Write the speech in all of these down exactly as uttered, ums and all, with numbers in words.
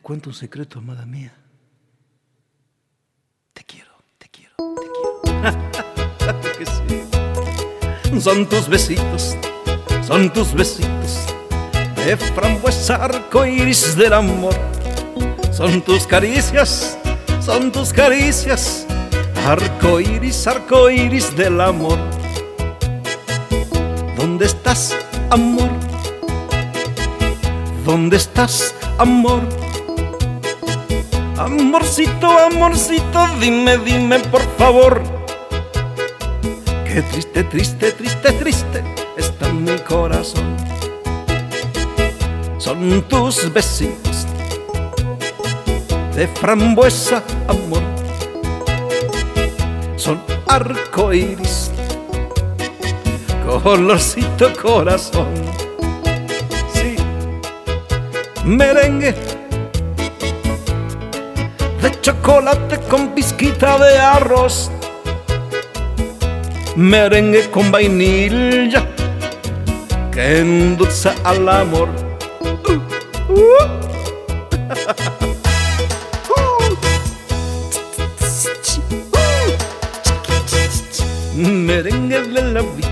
cuento un secreto, amada mía. Te quiero, te quiero, te quiero. Que sí. Son tus besitos, son tus besitos de frambuesa arcoíris del amor. Son tus caricias, son tus caricias, arcoíris, arcoíris del amor. ¿Dónde estás, amor? ¿Dónde estás, amor? Amorcito, amorcito, dime, dime por favor. Qué triste, triste, triste, triste está mi corazón. Son tus besitos de frambuesa, amor. Son arcoíris, colorcito corazón. Sí, merengue de chocolate con pizquita de arroz, merengue con vainilla que endulza al amor. Uh, uh. Merengue de la vida.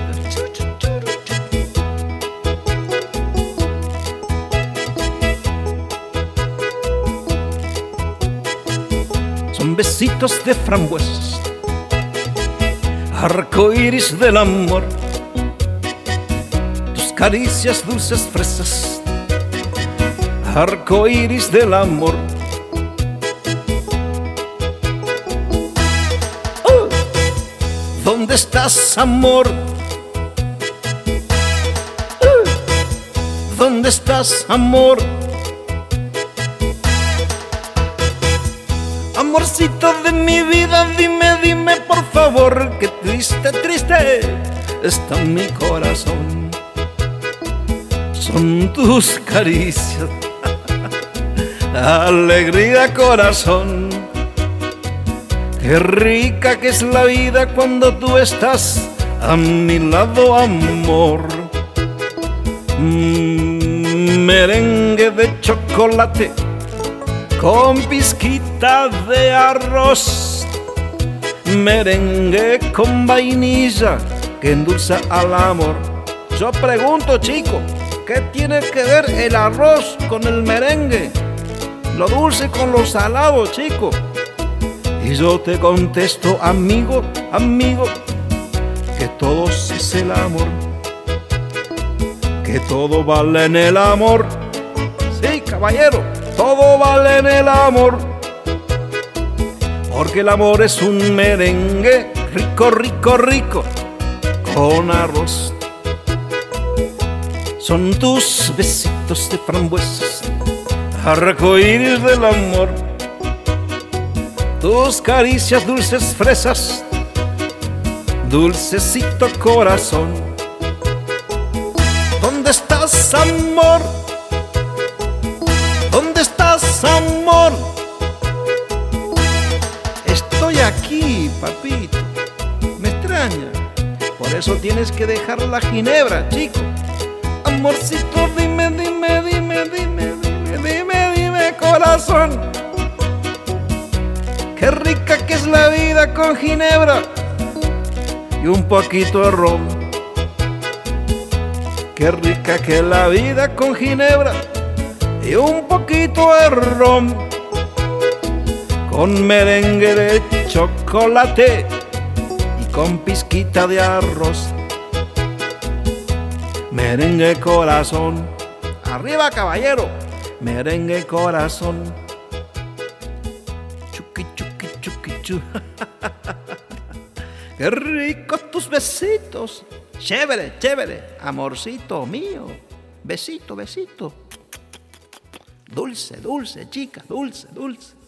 Son besitos de frambuesas, arcoíris del amor. Tus caricias dulces fresas, arcoíris del amor. Oh, ¿dónde estás, amor? Oh, ¿dónde estás, amor? Amorcito de mi vida, dime, dime por favor. Qué triste, triste está mi corazón. Son tus caricias, alegría corazón. Qué rica que es la vida cuando tú estás a mi lado, amor. Mm, merengue de chocolate con pizquita de arroz, merengue con vainilla que endulza al amor. Yo pregunto, chico, ¿qué tiene que ver el arroz con el merengue? Lo dulce con lo salado, chico. Y yo te contesto, amigo, amigo, que todo es el amor, que todo vale en el amor. Sí, caballero, todo vale en el amor, porque el amor es un merengue rico, rico, rico, con arroz. Son tus besitos de frambuesas, arcoíris del amor. Tus caricias dulces fresas, dulcecito corazón. ¿Dónde estás, amor? ¿Dónde estás, amor? Estoy aquí, papito. Me extraña. Por eso tienes que dejar la ginebra, chico. Amorcito, dime, dime, dime, dime, dime, dime, dime, corazón. Qué rica que es la vida con ginebra y un poquito de ron. Qué rica que es la vida con ginebra y un poquito de ron, con merengue de chocolate y con pizquita de arroz. Merengue corazón, arriba caballero, merengue corazón. Chuki, chuki, chuki, chu. Qué ricos tus besitos. Chévere, chévere, amorcito mío. Besito, besito. Dulce, dulce, chica, dulce, dulce.